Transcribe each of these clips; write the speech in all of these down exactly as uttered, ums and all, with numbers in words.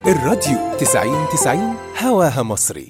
الراديو تسعين تسعين هواها مصري.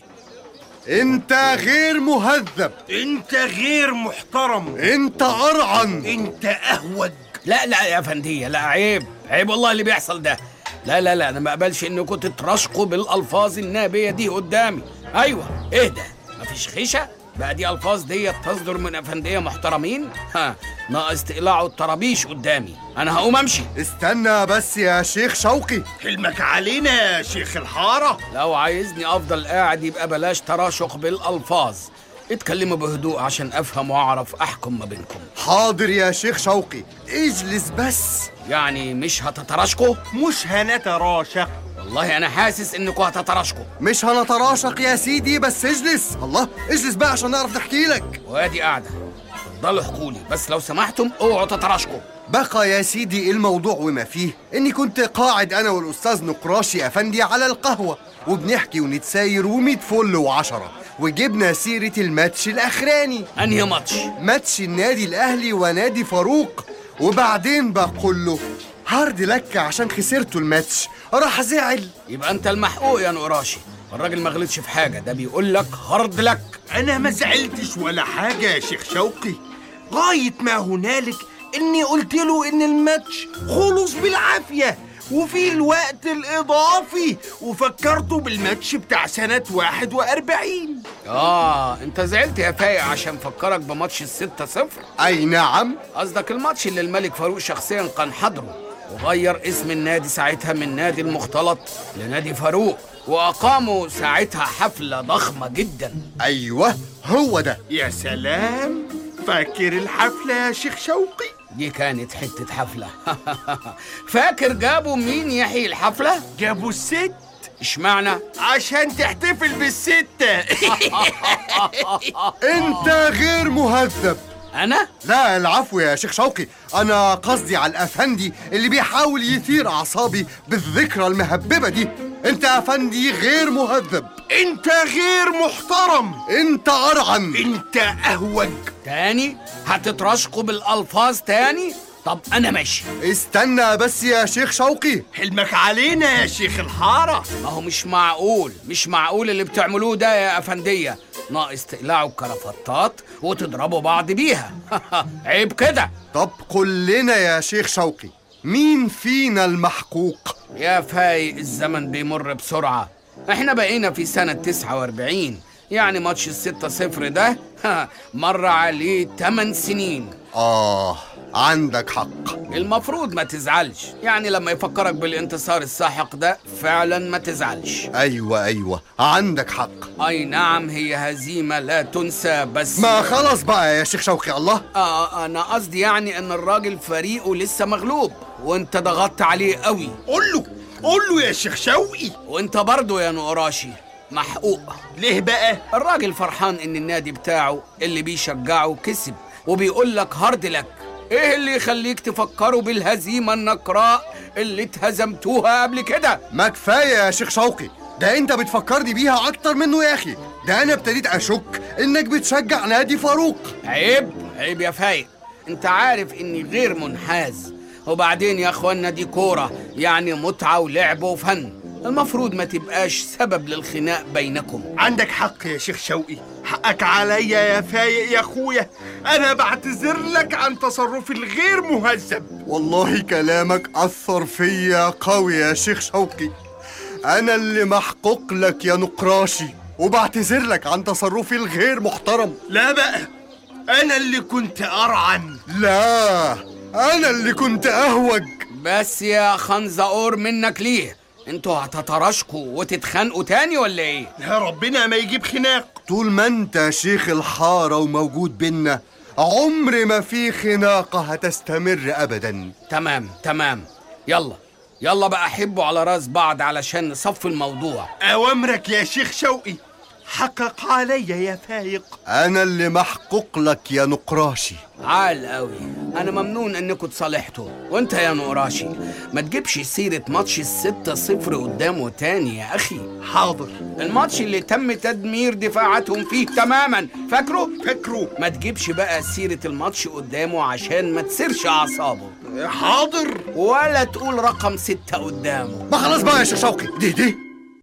انت غير مهذب، انت غير محترم، انت أرعن، انت أهوج. لا لا يا فندية، لا عيب عيب والله اللي بيحصل ده. لا لا لا، انا ما اقبلش انكم تترشقوا بالالفاظ النابية دي قدامي. ايوه ايه ده؟ مفيش خيشة بقى؟ دي الفاظ دي تصدر من افندية محترمين؟ ها، ناقص تقلعوا الطرابيش قدامي. انا هقوم امشي. استنى بس يا شيخ شوقي. حلمك علينا يا شيخ الحارة. لو عايزني افضل قاعد يبقى بلاش تراشق بالالفاظ، اتكلموا بهدوء عشان افهم واعرف احكم ما بينكم. حاضر يا شيخ شوقي، اجلس بس. يعني مش هتتراشقوا؟ مش هنتراشق. والله انا حاسس انكم هتتراشقوا. مش هنتراشق يا سيدي، بس اجلس. الله، اجلس بقى عشان نعرف نحكي لك. وادي قاعدة، اتفضلوا احكولي، بس لو سمحتم اوعوا تتراشقوا. بقى يا سيدي الموضوع وما فيه اني كنت قاعد انا والاستاذ نقراشي افندي على القهوة وبنحكي ونتساير وميت فل وعشرة، وجبنا سيرة الماتش الاخراني. انهي ماتش؟ ماتش النادي الاهلي ونادي فاروق. وبعدين بقول له هارد لك عشان خسرتوا الماتش، راح زعل. يبقى انت المحقوق يا نقراشي، الراجل ما غلطش في حاجة، ده بيقول لك هارد لك. أنا ما زعلتش ولا حاجة يا شيخ شوقي، غاية ما هنالك إني قلت له إن الماتش خلص بالعافية وفي الوقت الإضافي، وفكرته بالماتش بتاع سنة واحد وأربعين. اه انت زعلت يا فايق عشان فكرك بماتش الستة صفر؟ اي نعم. قصدك الماتش اللي الملك فاروق شخصيا كان حضره وغير اسم النادي ساعتها من نادي المختلط لنادي فاروق، وأقاموا ساعتها حفلة ضخمة جدا. ايوه هو ده. يا سلام، فاكر الحفلة يا شيخ شوقي؟ دي كانت حتة حفلة. فاكر جابوا مين يحيي الحفلة؟ جابوا الست. اشمعنى؟ عشان تحتفل بالستة. انت غير مهذب. أنا؟ لا العفو يا شيخ شوقي، أنا قصدي على الأفندي اللي بيحاول يثير أعصابي بالذكرى المهببة دي. أنت أفندي غير مهذب، انت غير محترم، أنت أرعن، انت أهوج. تاني؟ هتترشقوا بالألفاظ تاني؟ طب أنا ماشي. استنى بس يا شيخ شوقي. حلمك علينا يا شيخ الحارة. ما هو مش معقول، مش معقول اللي بتعملوه ده يا أفندية. ناقص تقلعوا الكرافتات وتضربوا بعض بيها. عيب كده. طب قل لنا يا شيخ شوقي، مين فينا المحقوق؟ يا فايق الزمن بيمر بسرعة، احنا بقينا في سنة تسعة واربعين، يعني ماتش الستة صفر ده مر عليه تمن سنين. آه عندك حق. المفروض ما تزعلش، يعني لما يفكرك بالانتصار الساحق ده فعلا ما تزعلش. أيوة أيوة عندك حق. أي نعم، هي هزيمة لا تنسى، بس ما خلاص بقى يا شيخ شوقي. الله، آه أنا قصدي يعني إن الراجل فريقه لسه مغلوب وأنت ضغطت عليه قوي. قول له قول له يا شيخ شوقي. وأنت برضو يا نقراشي محقوق. ليه بقى؟ الراجل فرحان إن النادي بتاعه اللي بيشجعه كسب وبيقول لك هارد لك. ايه اللي يخليك تفكروا بالهزيمة النقراء اللي اتهزمتوها قبل كده؟ ما كفاية يا شيخ شوقي، ده انت بتفكرني بيها اكتر منه يا اخي. ده انا ابتديت اشك انك بتشجع نادي فاروق. عيب عيب يا فايق، انت عارف اني غير منحاز. وبعدين يا اخوانا دي كورة، يعني متعة ولعب وفن، المفروض ما تبقاش سبب للخناق بينكم. عندك حق يا شيخ شوقي، حقك عليا يا فايق يا اخويا. انا بعتذر لك عن تصرفي الغير مهذب. والله كلامك أثر فيا قوي يا شيخ شوقي. أنا اللي محقوق لك يا نقراشي، وبعتذر لك عن تصرفي الغير محترم. لا بقى، أنا اللي كنت أرعن. لا، أنا اللي كنت أهوج. بس يا خنزقور منك ليه؟ انتوا هتتراشقوا وتتخانقوا تاني ولا ايه؟ يا ربنا ما يجيب خناق. طول ما انت شيخ الحارة وموجود بينا، عمر ما في خناقة هتستمر أبدا. تمام تمام، يلا يلا بقى حبوا على راس بعض علشان نصفي الموضوع. أوامرك يا شيخ شوقي. حقق عليا يا فايق. أنا اللي محقوق لك يا نقراشي. عال قوي، أنا ممنون إنكوا اتصالحتوا. وأنت يا نقراشي ما تجيبش سيرة ماتش الستة صفر قدامه تاني يا أخي. حاضر. الماتش اللي تم تدمير دفاعاتهم فيه تماما، فاكره؟ فاكره. ما تجيبش بقى سيرة الماتش قدامه عشان ما تسيرش أعصابه. حاضر. ولا تقول رقم ستة قدامه. ما خلاص بقى يا شيخ شوقي، دي دي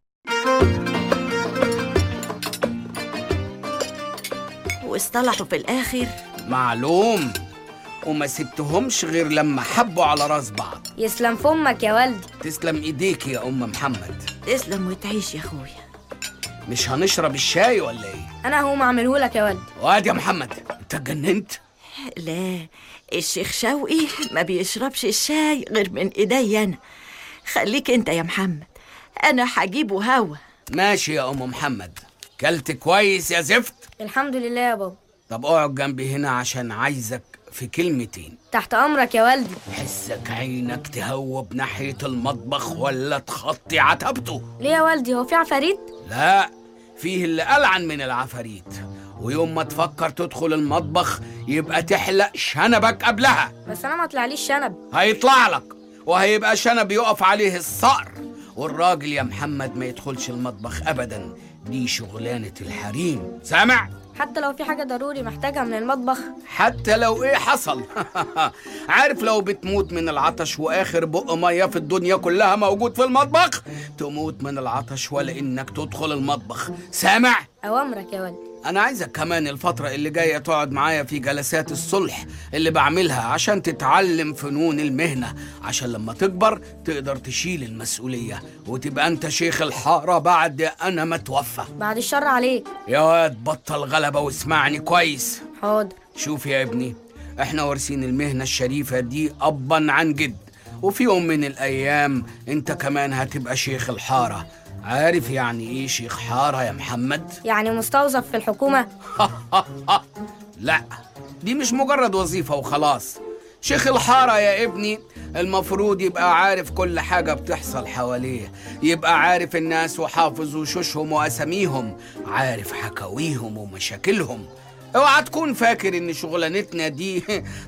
واصطلحوا في الآخر. معلوم، وما سبتهمش غير لما حبوا على راس بعض. يسلم فمك يا والدي. تسلم ايديك يا ام محمد. تسلم وتعيش يا اخويا. مش هنشرب الشاي ولا ايه؟ انا هقوم اعمله لك يا والدي. واد يا محمد، انت اتجننت؟ لا، الشيخ شوقي ما بيشربش الشاي غير من ايدي انا. خليك انت يا محمد، انا هجيبه هوا. ماشي يا ام محمد. كلت كويس يا زفت؟ الحمد لله يا بابا. طب اقعد جنبي هنا عشان عايزك في كلمتين. تحت امرك يا والدي. حسك عينك تهوب ناحية المطبخ ولا تخطي عتبته؟ ليه يا والدي، هو في عفاريت؟ لا، فيه اللي ألعن من العفاريت. ويوم ما تفكر تدخل المطبخ يبقى تحلق شنبك قبلها. بس انا ما طلعليش شنب. هيطلع لك، وهيبقى شنب يقف عليه الصقر. والراجل يا محمد ما يدخلش المطبخ ابدا، دي شغلانة الحريم، سامع؟ حتى لو في حاجة ضروري محتاجها من المطبخ؟ حتى لو ايه حصل. عارف لو بتموت من العطش واخر بق ميه في الدنيا كلها موجود في المطبخ، تموت من العطش ولا انك تدخل المطبخ، سامع؟ اوامرك يا والدي. أنا عايزك كمان الفترة اللي جاية تقعد معايا في جلسات الصلح اللي بعملها عشان تتعلم فنون المهنة، عشان لما تكبر تقدر تشيل المسؤولية وتبقى أنت شيخ الحارة بعد أنا ما توفى. بعد الشر عليك يا واد، بطل غلبة واسمعني كويس. حاضر. شوف يا ابني، احنا وارثين المهنة الشريفة دي أبا عن جد، وفي يوم من الأيام أنت كمان هتبقى شيخ الحارة. عارف يعني ايه شيخ حارة يا محمد؟ يعني مستوظف في الحكومة؟ لا، دي مش مجرد وظيفة وخلاص. شيخ الحارة يا ابني المفروض يبقى عارف كل حاجة بتحصل حواليه، يبقى عارف الناس وحافظ وشوشهم وأساميهم، عارف حكاويهم ومشاكلهم. اوعى تكون فاكر ان شغلانتنا دي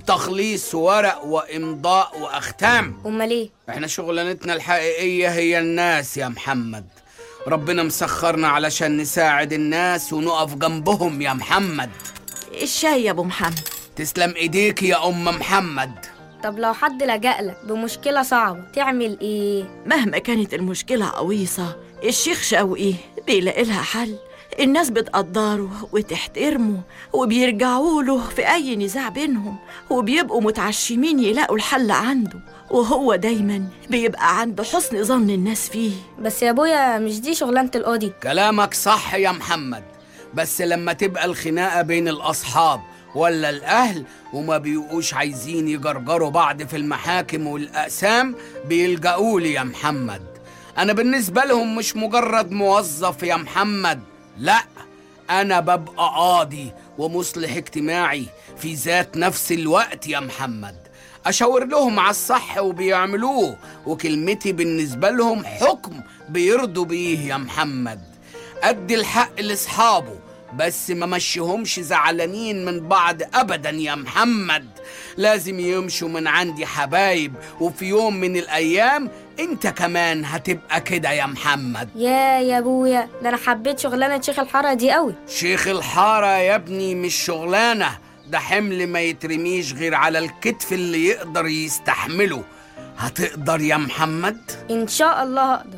تخليص ورق وامضاء واختام. امال ايه؟ احنا شغلانتنا الحقيقية هي الناس يا محمد. ربنا مسخرنا علشان نساعد الناس ونقف جنبهم يا محمد. الشاي يا ابو محمد. تسلم ايديك يا ام محمد. طب لو حد لجألك بمشكلة صعبة تعمل ايه؟ مهما كانت المشكلة عويصة، الشيخ شوقي بيلاقي لها حل. الناس بتقدره وتحترمه وبيرجعوا له في أي نزاع بينهم، وبيبقوا متعشمين يلاقوا الحل عنده، وهو دايما بيبقى عند حسن ظن الناس فيه. بس يا ابويا مش دي شغلانة القاضي. كلامك صح يا محمد، بس لما تبقى الخناقة بين الأصحاب ولا الأهل وما بيبقوش عايزين يجرجروا بعض في المحاكم والأقسام بيلجأوا لي يا محمد. أنا بالنسبة لهم مش مجرد موظف يا محمد، لا، أنا ببقى قاضي ومصلح اجتماعي في ذات نفس الوقت يا محمد. أشاور لهم على الصح وبيعملوه، وكلمتي بالنسبة لهم حكم بيرضوا بيه يا محمد. أدي الحق لأصحابه بس ما مشيهمش زعلانين من بعض أبدا يا محمد. لازم يمشوا من عندي حبايب، وفي يوم من الأيام انت كمان هتبقى كده يا محمد. يا يا ابويا، ده انا حبيت شغلانة شيخ الحارة دي قوي. شيخ الحارة يا ابني مش شغلانة، ده حمل ما يترميش غير على الكتف اللي يقدر يستحمله. هتقدر يا محمد؟ ان شاء الله هقدر.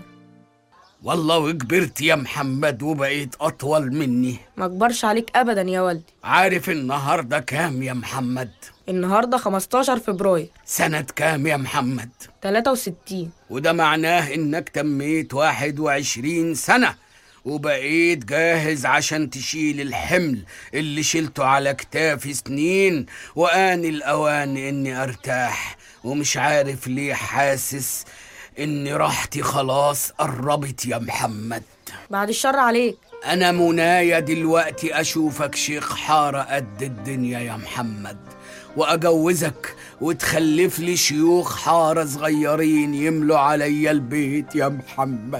والله وكبرت يا محمد وبقيت أطول مني. ما اكبرش عليك ابدا يا والدي. عارف النهاردة كام يا محمد؟ النهاردة خمستاشر فبراير. سنة كام يا محمد؟ تلاتة وستين. وده معناه إنك تميت واحد وعشرين سنة وبقيت جاهز عشان تشيل الحمل اللي شلته على كتافي سنين. وآن الأوان إني أرتاح، ومش عارف ليه حاسس إن راحتي خلاص قربت يا محمد. بعد الشر عليك. أنا منايا دلوقتي أشوفك شيخ حارة قد الدنيا يا محمد، وأجوزك وتخلف لي شيوخ حارة صغيرين يملوا عليا البيت يا محمد،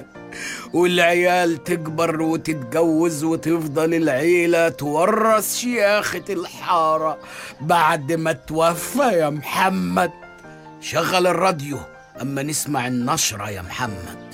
والعيال تكبر وتتجوز وتفضل العيلة تورث شياخة الحارة بعد ما توفى يا محمد. شغل الراديو أما نسمع النشرة يا محمد.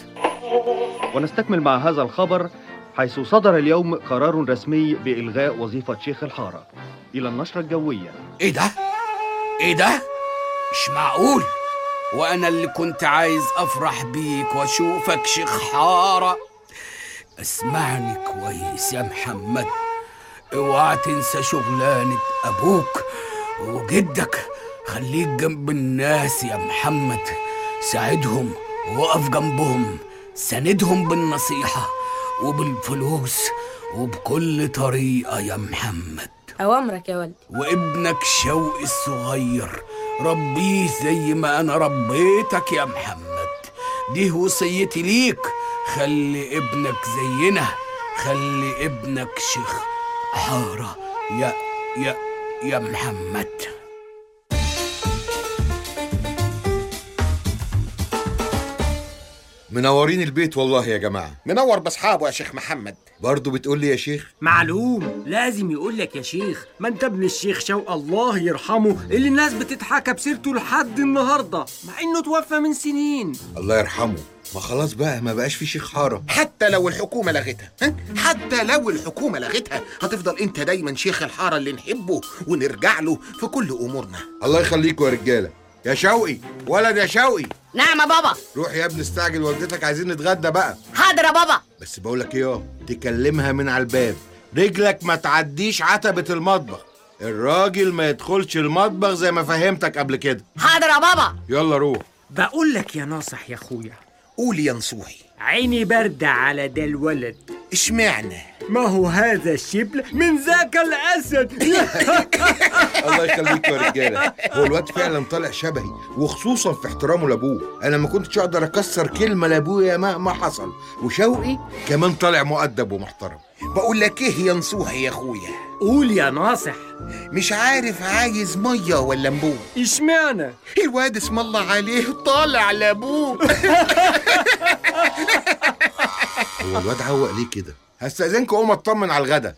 ونستكمل مع هذا الخبر، حيث صدر اليوم قرار رسمي بإلغاء وظيفة شيخ الحارة. إلى النشرة الجوية. إيه ده؟ إيه ده؟ مش معقول، وانا اللي كنت عايز افرح بيك واشوفك شيخ حارة. اسمعني كويس يا محمد، اوعى تنسى شغلانة ابوك وجدك. خليك جنب الناس يا محمد، ساعدهم وقف جنبهم، ساندهم بالنصيحة وبالفلوس وبكل طريقة يا محمد. أوامرك يا ولد. وابنك شوقي الصغير ربيه زي ما أنا ربيتك يا محمد. دي وصيتي ليك، خلي ابنك زينا، خلي ابنك شيخ حارة يا يا يا محمد. منورين البيت والله يا جماعة. منور باصحابه يا شيخ محمد. برضو بتقول لي يا شيخ؟ معلوم، لازم يقول لك يا شيخ، ما انت ابن الشيخ شوق الله يرحمه اللي الناس بتتحكى بسيرته لحد النهارده مع انه توفى من سنين. الله يرحمه. ما خلاص بقى، ما بقاش في شيخ حارة. حتى لو الحكومة لغتها، ها؟ حتى لو الحكومة لغتها هتفضل انت دايما شيخ الحارة اللي نحبه ونرجع له في كل امورنا. الله يخليكوا يا رجالة. يا شوقي، ولد يا شوقي. نعم يا بابا. روح يا ابني استعجل، والدتك عايزين نتغدى بقى. حاضر يا بابا. بس بقولك ايه، تكلمها من على الباب، رجلك ما تعديش عتبة المطبخ، الراجل ما يدخلش المطبخ زي ما فهمتك قبل كده. حاضر يا بابا. يلا روح. بقول لك يا ناصح يا اخويا. قول يا نصوحي. عيني باردة على ده الولد. اشمعنى؟ ما هو هذا الشبل من ذاك الأسد. الله يخليك يا رجالة. هو الواد فعلا طالع شبهي، وخصوصا في احترامه لأبوه. أنا ما كنتش أقدر أكسر كلمة لأبويا مهما حصل. وشوقي كمان طالع مؤدب ومحترم. بقول لك إيه يا نصوحي يا أخويا؟ قول يا ناصح. مش عارف عايز مية ولا نبوه. اشمعنى؟ الواد اسم الله عليه طالع لأبوه. هو الواد عوق ليه كده؟ هستأذنكم قوم اطمن على الغدا.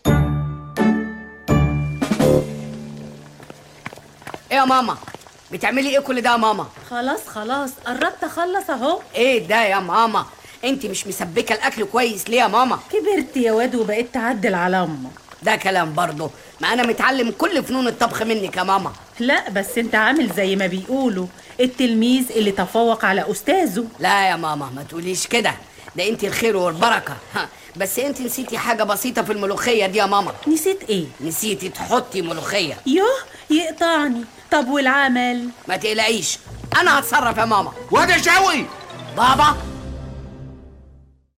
ايه يا ماما؟ بتعملي ايه كل ده يا ماما؟ خلاص خلاص قربت اخلص اهو. ايه ده يا ماما؟ انت مش مسبكه الاكل كويس ليه يا ماما؟ كبرت يا واد وبقيت تعدل على امك. ده كلام برضه، ما انا متعلم كل فنون الطبخ منك يا ماما. لا بس انت عامل زي ما بيقولوا التلميذ اللي تفوق على استاذه. لا يا ماما ما تقوليش كده، ده انت الخير والبركه. بس انت نسيتي حاجه بسيطه في الملوخيه دي يا ماما. نسيت ايه؟ نسيتي تحطي ملوخيه. يوه يقطعني. طب والعمل؟ ما تقلقيش انا هتصرف يا ماما. واد يا شوقي. بابا